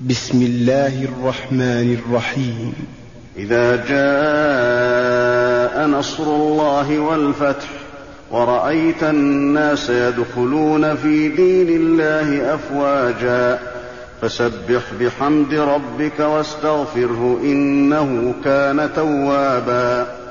بسم الله الرحمن الرحيم. إذا جاء نصر الله والفتح ورأيت الناس يدخلون في دين الله أفواجا فسبح بحمد ربك واستغفره إنه كان توابا.